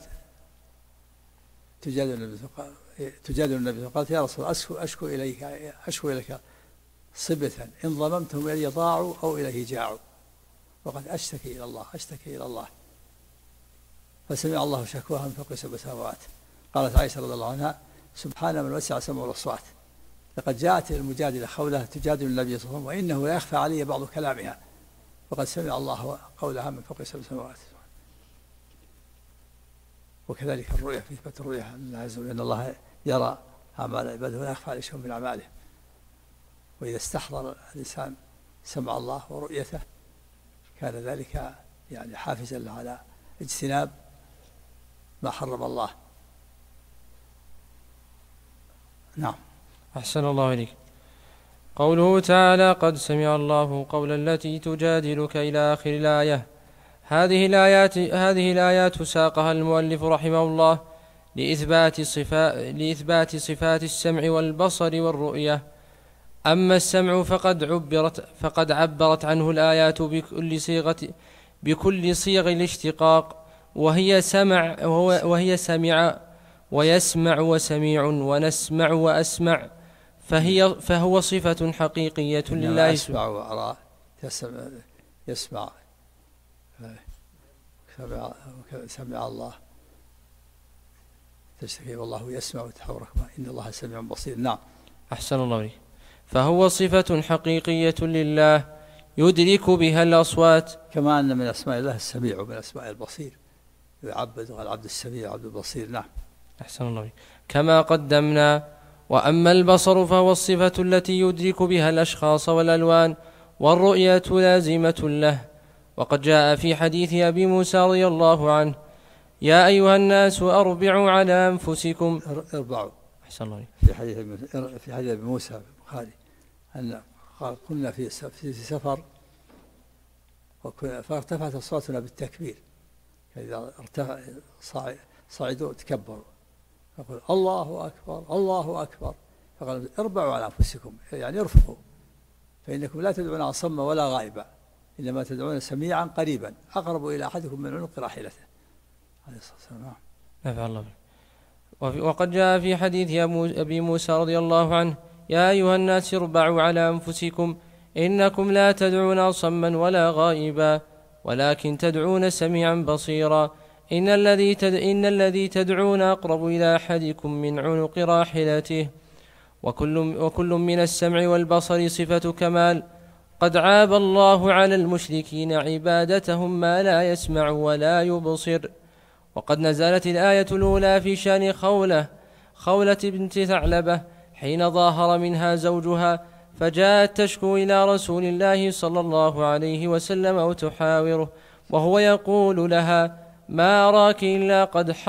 تجادل النبي فقالت: يا رسول الله أشكو إليك صبة إن ضممتهم إلي ضاعوا أو إليه جاعوا، وقد أشتكي إلى الله. فسمع الله شكواها من فوق 7 سماوات. قالت عائشة رضي الله عنها: سبحان من وسع سمع الأصوات، لقد جاءت المجادلة خولة تجادل النبي صلى الله عليه وسلم وإنه لا يخفى علي بعض كلامها، وقد سمع الله قولها من فوق 7 سماوات. وكذلك الرؤية، في إثبات الرؤية أن الله يرى أعمال عباده ولا يخفى عليه شيء من أعماله. وإذا استحضر الإنسان سمع الله ورؤيته كان ذلك يعني حافزا على اجتناب ما حرم الله. نعم. أحسن الله إليك. قوله تعالى: قد سمع الله قول التي تجادلك إلى آخر الآية. هذه الآيات ساقها المؤلف رحمه الله لإثبات صفات السمع والبصر والرؤية. أما السمع فقد عبرت عنه الآيات بكل صيغ الاشتقاق، وهي سمع ويسمع وسميع ونسمع وأسمع، فهو صفة حقيقية لله. يسمع وأرى، يسمع سمع الله تشتكي والله يسمع تحاوركما إن الله سميع بصير. نعم. أحسن الله إليك. فهو صفة حقيقية لله يدرك بها الأصوات، كما أن من أسماء الله السميع ومن أسماء البصير، يعبد العبد السميع عبد البصير. نعم. أحسن الله إليك. كما قدمنا. وأما البصر فهو الصفة التي يدرك بها الأشخاص والألوان، والرؤية لازمة له. وقد جاء في حديث أبي موسى رضي الله عنه: يا أيها الناس أربعوا على أنفسكم. اربعوا. أحسن الله. في حديث أبي موسى في البخاري أن كنا في سفر فارتفعت أصواتنا بالتكبير، إذا صعدوا تكبروا، فقال: الله أكبر الله أكبر. فقال: اربعوا على أنفسكم، يعني ارفقوا، فإنكم لا تدعون أصم ولا غائبا، إنما تدعون سميعا قريبا أقرب إلى أحدكم من عنق راحلته. عليه الصلاة والسلام. نفع الله. وقد جاء في حديث أبي موسى رضي الله عنه: يا أيها الناس اربعوا على أنفسكم إنكم لا تدعون أصما ولا غائبا ولكن تدعون سميعا بصيرا، إن الذي تدعون أقرب إلى أحدكم من عنق راحلته. وكل من السمع والبصر صفة كمال. قد عاب الله على المشركين عبادتهم ما لا يسمع ولا يبصر. وقد نزلت الآية الأولى في شأن خولة بنت ثعلبة حين ظاهر منها زوجها، فجاءت تشكو إلى رسول الله صلى الله عليه وسلم وتحاوره، وهو يقول لها: ما أراك إلا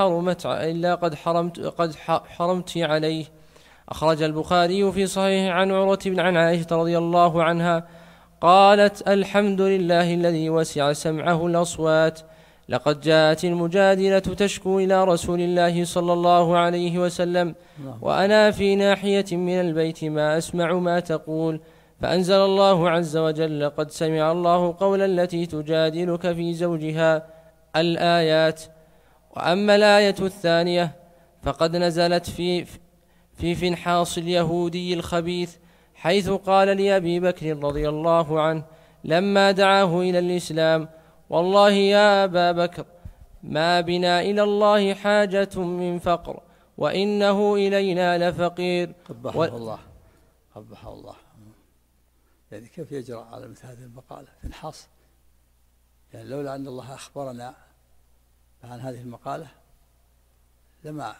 قد حرمت عليه. أخرج البخاري في صحيح عن عروة عن عائشة رضي الله عنها قالت: الحمد لله الذي وسع سمعه الأصوات. لقد جاءت المجادلة تشكو إلى رسول الله صلى الله عليه وسلم وأنا في ناحية من البيت ما أسمع ما تقول، فأنزل الله عز وجل: قد سمع الله قول التي تجادلك في زوجها، الآيات. وأما الآية الثانية فقد نزلت في فنحاص اليهودي الخبيث، حيث قال لأبي بكر رضي الله عنه لما دعاه إلى الإسلام: والله يا أبا بكر ما بنا إلى الله حاجة من فقر وإنه إلينا لفقير. قبحه الله قبحه الله. يعني كيف يجرأ على مثل هذه المقالة فنحاص؟ يعني لولا أن الله أخبرنا عن هذه المقالة لما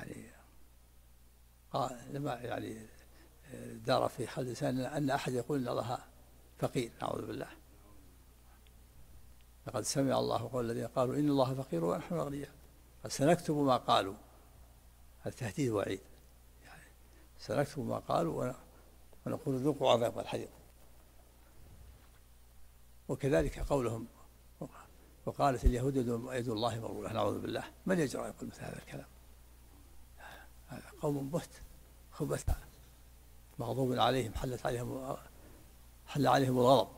دار في خلد لسان أن أحد يقول أن الله فقير، نعوذ بالله. لقد سمع الله قول الذين قالوا إن الله فقير ونحن أغنياء، سنكتب ما قالوا. هذا تهديد وعيد، يعني سنكتب ما قالوا ونقول ذوقوا عذاب الحريق. وكذلك قولهم: وقالت اليهود يد الله مغلولة، نعوذ بالله. من يجرأ يقول مثل هذا الكلام؟ هذا قوم بهت خبث مغضوب عليهم حل عليهم الغضب،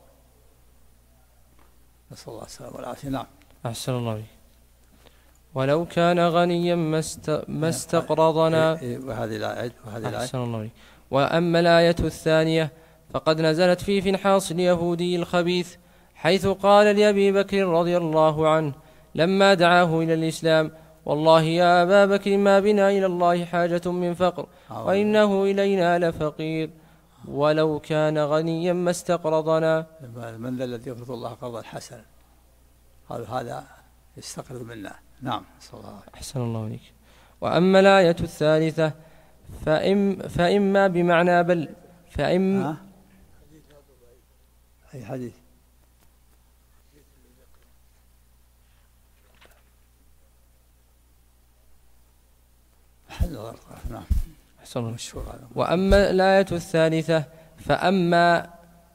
نسأل الله السلامة والعافية. نعم. أحسن الله بك. ولو كان غنيا ما استقرضنا. وهذه الآية. أحسن الله بك. وأما الآية الثانية فقد نزلت في فنحاص اليهودي الخبيث، حيث قال لأبي بكر رضي الله عنه لما دعاه إلى الإسلام: والله يا أبا بكر ما بنا إلى الله حاجة من فقر وإنه إلينا لفقير ولو كان غنيا ما استقرضنا. من ذا الذي يقرض الله قرضا حسنا؟ قالوا هذا يستقرض منا. نعم. أحسن الله عليك. وأما الآية الثالثة فإما بمعنى بل أي حديث؟ نعم. أحسن الله. وأما الآية الثالثة فأما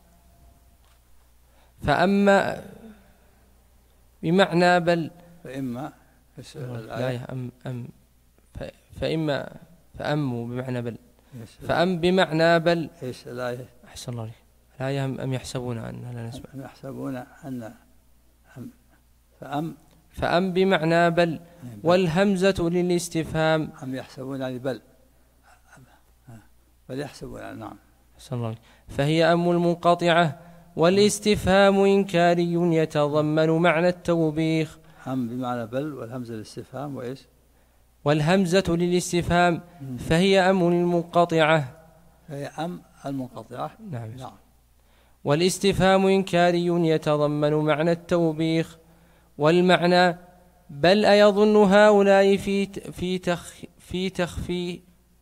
بمعنى بل. فإما الآية فإما فأموا بمعنى بل. فأم بمعنى بل. إيش الآية؟ أحسن الله. الآية أم يحسبون أن لا نسمع. أم يحسبون أن فأم بمعنى بل والهمزة للاستفهام. أم يحسبون يعني بل يحسبون. نعم. أحسن الله. فهي أم المنقطعة والاستفهام إنكاري يتضمن معنى التوبيخ. أم بمعنى بل والهمزة للاستفهام وإيش؟ والهمزة للاستفهام فهي أم المنقطعة. فهي أم المنقطعة. نعم. والاستفهام إنكاري يتضمن معنى التوبيخ. والمعنى بل أيظن هؤلاء في تخفي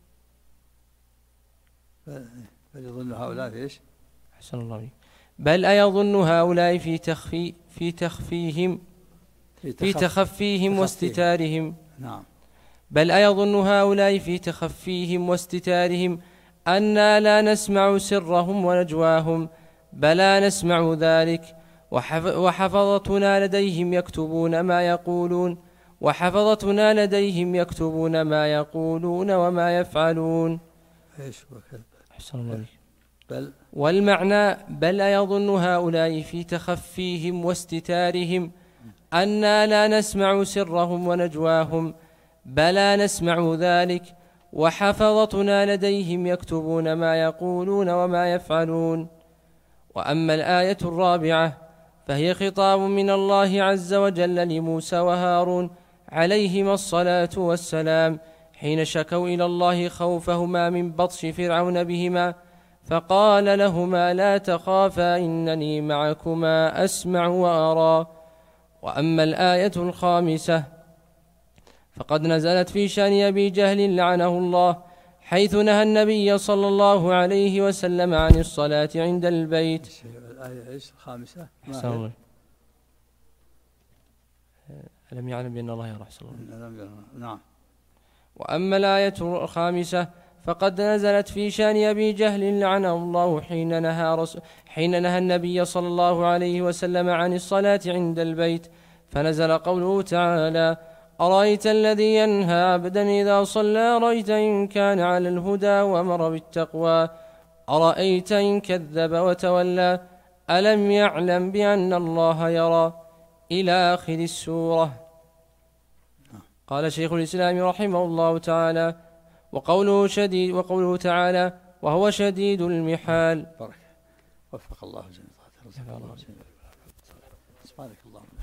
بل يظن هؤلاء في إيش؟ أحسن الله. بل أيظن هؤلاء في تخفيهم واستتارهم. نعم. بل أيظن هؤلاء في تخفيهم واستتارهم أننا لا نسمع سرهم ونجواهم، بلى نسمع ذلك، وحفظتنا لديهم يكتبون ما يقولون وما يفعلون. ايش أحسن الله. بل والمعنى بل يظن هؤلاء في تخفيهم واستتارهم أننا لا نسمع سرهم ونجواهم، بلى نسمع ذلك، وحفظتنا لديهم يكتبون ما يقولون وما يفعلون. وأما الآية الرابعة فهي خطاب من الله عز وجل لموسى وهارون عليهما الصلاة والسلام حين شكوا إلى الله خوفهما من بطش فرعون بهما، فقال لهما لا تخافا إنني معكما أسمع وأرى. وأما الآية الخامسة فقد نزلت في شأن أبي جهل لعنه الله، حيث نهى النبي صلى الله عليه وسلم عن الصلاة عند البيت. الآية إيش الخامسة؟ ألم يعلم بأن الله يرى أحسن الله. نعم. وأما الآية الخامسة فقد نزلت في شأن أبي جهل لعنه الله حين نهى النبي صلى الله عليه وسلم عن الصلاة عند البيت، فنزل قوله تعالى: أرأيت الذي ينهى عبدا إذا صلى، أرأيت إن كان على الهدى وأمر بالتقوى، أرأيت إن كذب وتولى، ألم يعلم بأن الله يرى، إلى آخر السورة. قال شيخ الإسلام رحمه الله تعالى: وقوله تعالى: وهو شديد المحال. بارك. وفق الله جميعا. سبحانك اللهم